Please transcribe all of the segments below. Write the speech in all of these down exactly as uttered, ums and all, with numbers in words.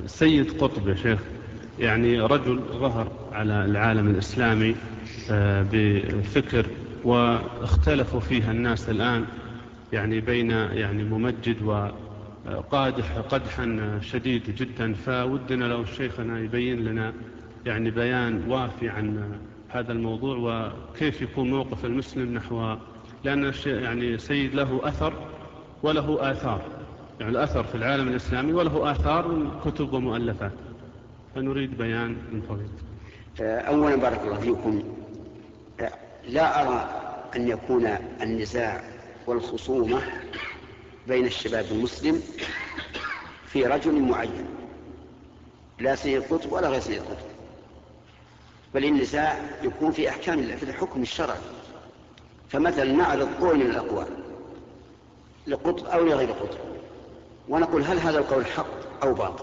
سيد قطب يا شيخ، يعني رجل ظهر على العالم الإسلامي بفكر واختلفوا فيها الناس الآن، يعني بين يعني ممجد وقادح قدحا شديد جدا. فودنا لو شيخنا يبين لنا يعني بيان وافي عن هذا الموضوع، وكيف يكون موقف المسلم نحو، لأن يعني سيد له أثر وله آثار، يعني الأثر في العالم الإسلامي وله آثار من كتب ومؤلفات، فنريد بيان من فضلك. أولا بارك الله فيكم، لا أرى أن يكون النزاع والخصومة بين الشباب المسلم في رجل معين، لا سيد قطب ولا غير سيد قطب، بل النزاع يكون في أحكام الله، في الحكم الشرعي. فمثلا نعرض قول من الأقوال لقطب أو لغير قطب، ونقول هل هذا القول حق أو باطل،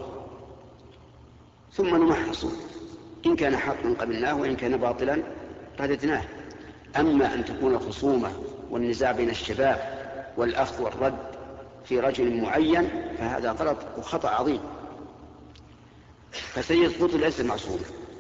ثم نمحصه، إن كان حقا قبلناه وإن كان باطلا رددناه. أما أن تكون الخصومة والنزاع بين الشباب والأخذ والرد في رجل معين فهذا غلط وخطأ عظيم. فسيد قطب ليس معصوما،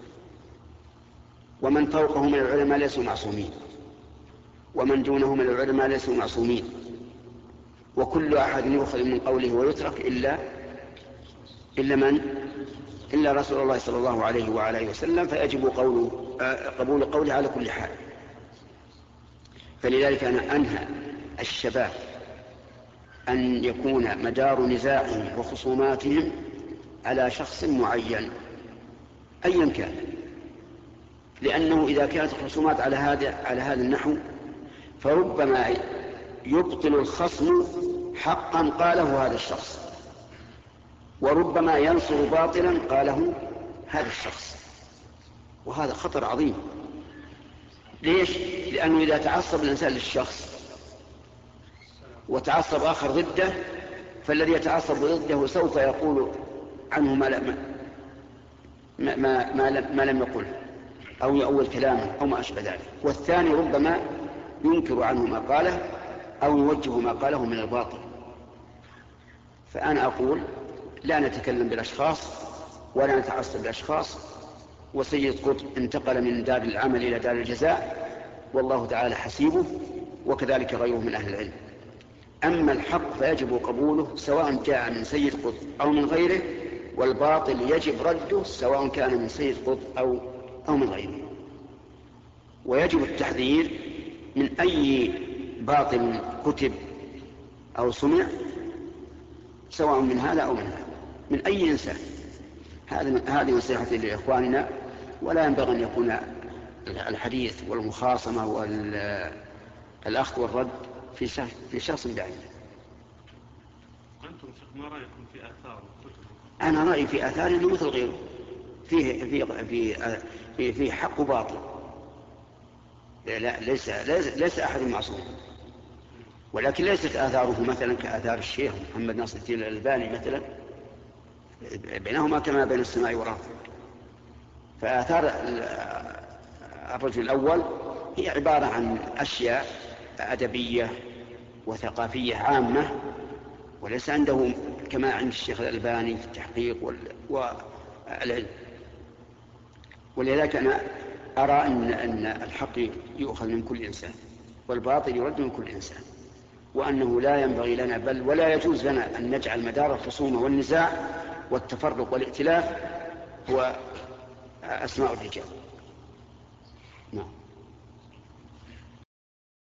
ومن فوقه من العلماء ليسوا معصومين، ومن دونه من العلماء ليسوا معصومين، وكل أحد يؤخذ من قوله ويترك إلا إلا من إلا رسول الله صلى الله عليه وعلى وسلم، فيجب قوله قبول قوله على كل حال. فلذلك أنا أنهى الشباب أن يكون مدار نزاعهم وخصوماتهم على شخص معين أيا كان، لأنه إذا كانت الخصومات على هذا على هذا النحو فربما يبطل الخصم حقا قاله هذا الشخص، وربما ينصر باطلا قاله هذا الشخص، وهذا خطر عظيم. ليش؟ لأنه إذا تعصب الإنسان للشخص وتعصب آخر ضده، فالذي يتعصب ضده سوف يقول عنه ما, ما, ما, ما, ما لم يقل أو يؤول كلامه أو ما أشبه ذلك، والثاني ربما ينكر عنه ما قاله أو يوجه ما قاله من الباطل. فأنا أقول لا نتكلم بالأشخاص ولا نتعصب بالأشخاص، وسيد قطب انتقل من دار العمل إلى دار الجزاء والله تعالى حسيبه، وكذلك غيره من أهل العلم. أما الحق فيجب قبوله سواء جاء من سيد قطب أو من غيره، والباطل يجب رده سواء كان من سيد قطب أو, أو من غيره. ويجب التحذير من أي باطل كتب أو سمع سواء من هذا أو من هذا، من أي إنسان. هذه نصيحتي لإخواننا، ولا ينبغي أن يكون الحديث والمخاصمة والأخذ والرد في شخص, في شخص بعيد. أنتم شيخ ما رأيكم في آثار الكتب؟ أنا رأيي في آثار أنه مثل غيره، فيه, فيه, فيه, فيه, فيه حق وباطل، لا ليس, ليس, ليس أحد معصوم، ولكن ليست آثاره مثلا كآثار الشيخ محمد ناصر الدين الألباني مثلا، بينهما كما بين السماء والأرض. فآثار الرجل الأول هي عبارة عن أشياء أدبية وثقافية عامة، وليس عنده كما عند الشيخ الألباني في التحقيق والعلم. ولذلك أنا أرى أن, أن الحق يؤخذ من كل إنسان والباطل يرد من كل إنسان، وأنه لا ينبغي لنا بل ولا يجوز لنا أن نجعل مدار الخصومة والنزاع والتفرق والائتلاف هو أسماء الرجال. نعم.